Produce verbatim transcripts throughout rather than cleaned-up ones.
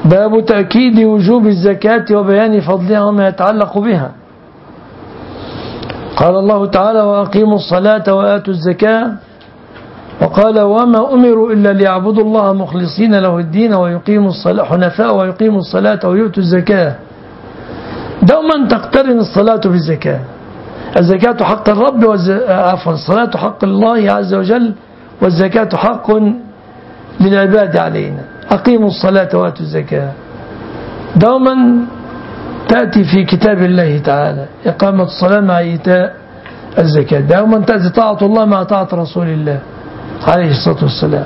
باب تأكيد وجوب الزكاة وبيان فضلها وما يتعلق بها. قال الله تعالى: وأقيموا الصلاة وآتوا الزكاة. وقال: وما أمروا إلا ليعبدوا الله مخلصين له الدين ويقيموا الصلاة حنفاء ويقيموا الصلاة ويؤتوا الزكاة. دوما تقترن الصلاة بالزكاة. الزكاة حق الرب والز... عفوا الصلاة حق الله عز وجل، والزكاة حق للعباد علينا. أقيموا الصلاة وآتوا الزكاة دوما تأتي في كتاب الله تعالى، إقامة الصلاة مع إيتاء الزكاة. دوما تأتي طاعة الله مع طاعة رسول الله عليه الصلاة والسلام.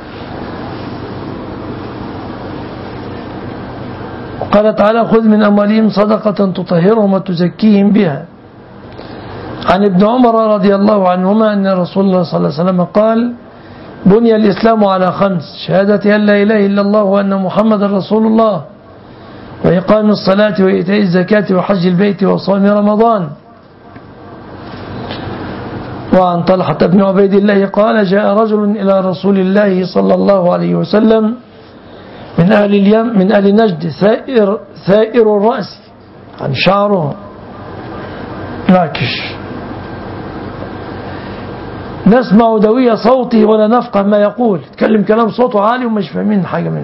قال تعالى: خذ من أموالهم صدقة تطهرهم وتزكيهم بها. عن ابن عمر رضي الله عنهما أن رسول الله صلى الله عليه وسلم قال: بني الإسلام على خمس: شهادة أن لا إله إلا الله وأن محمد رسول الله، وإقام الصلاة وإيتاء الزكاة وحج البيت وصوم رمضان. وعن طلحة بن عبيد الله قال: جاء رجل إلى رسول الله صلى الله عليه وسلم من أهل اليم من أهل نجد ثائر ثائر الرأس، عن شعره ناكش، نسمع دوي صوته ولا نفقه ما يقول، تكلم كلام صوته عالي ومش فاهمين حاجة منه.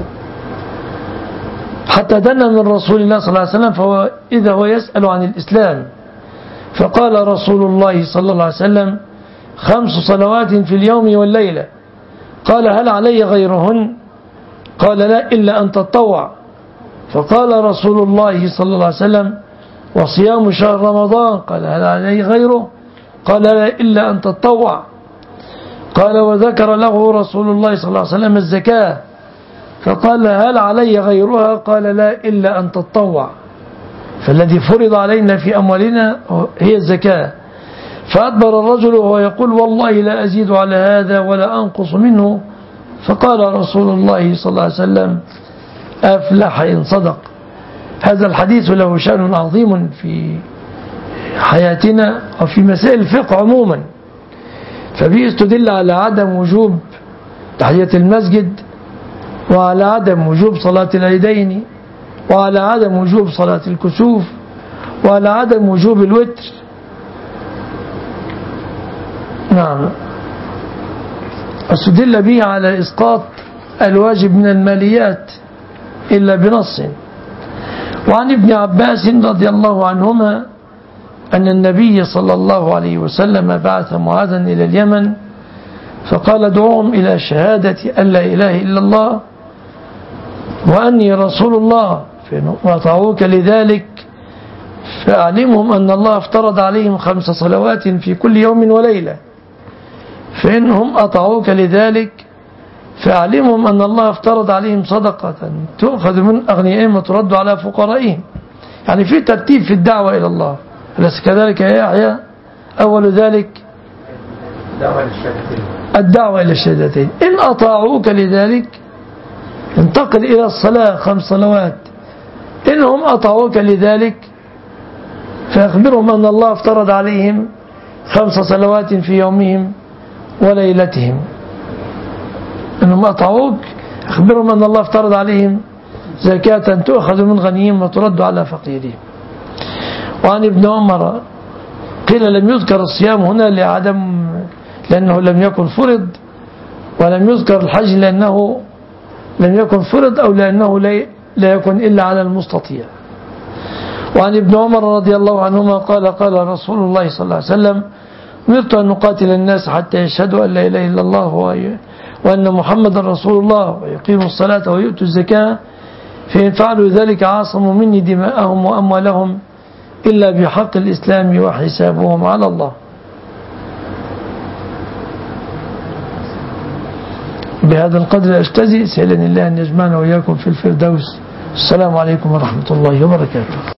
حتى دنا من رسول الله صلى الله عليه وسلم، فهو إذا هو يسأل عن الإسلام، فقال رسول الله صلى الله عليه وسلم: خمس صلوات في اليوم والليلة. قال: هل علي غيرهن؟ قال: لا، إلا أن تطوع. فقال رسول الله صلى الله عليه وسلم: وصيام شهر رمضان. قال: هل علي غيره؟ قال: لا، إلا أن تطوع. قال: وذكر له رسول الله صلى الله عليه وسلم الزكاة، فقال: هل علي غيرها؟ قال: لا، إلا أن تطوع. فالذي فرض علينا في أموالنا هي الزكاة. فأدبر الرجل وهو يقول: والله لا أزيد على هذا ولا أنقص منه. فقال رسول الله صلى الله عليه وسلم: أفلح إن صدق. هذا الحديث له شأن عظيم في حياتنا وفي مسائل الفقه عموما، فبه استدل على عدم وجوب تحية المسجد، وعلى عدم وجوب صلاة العيدين، وعلى عدم وجوب صلاة الكسوف، وعلى عدم وجوب الوتر. نعم. استدل به على إسقاط الواجب من الماليات إلا بنص. وعن ابن عباس رضي الله عنهما أن النبي صلى الله عليه وسلم بعث معاذا إلى اليمن، فقال: ادعوهم إلى شهادة أن لا إله إلا الله وأني رسول الله، فإن أطاعوك لذلك فأعلمهم أن الله افترض عليهم خمس صلوات في كل يوم وليلة، فإنهم أطاعوك لذلك فأعلمهم أن الله افترض عليهم صدقة تؤخذ من أغنيائهم وترد على فقرائهم. يعني في ترتيب في الدعوة إلى الله، أليس كذلك يا يحيى؟ أول ذلك الدعوة إلى الشهادتين. إن أطاعوك لذلك انتقل إلى الصلاة خمس صلوات. إنهم أطاعوك لذلك فأخبرهم أن الله افترض عليهم خمس صلوات في يومهم وليلتهم. إنهم أطاعوك أخبرهم أن الله افترض عليهم زكاة تؤخذ من غنيهم وترد على فقيرهم. وعن ابن عمر قيل: لم يذكر الصيام هنا لعدم لأنه لم يكن فرض، ولم يذكر الحج لأنه لم يكن فرض، أو لأنه لا يكن إلا على المستطيع. وعن ابن عمر رضي الله عنهما قال: قال رسول الله صلى الله عليه وسلم: أمرت أن نقاتل الناس حتى يشهدوا أن لا إله إلا الله وأن محمد رسول الله ويقيموا الصلاة ويؤتوا الزكاة، فإن فعلوا ذلك عاصموا مني دماءهم وأموالهم إلا بحق الإسلام وحسابهم على الله. بهذا القدر أجتزئ، سألني الله أن يجمعنا وإياكم في الفردوس. السلام عليكم ورحمة الله وبركاته.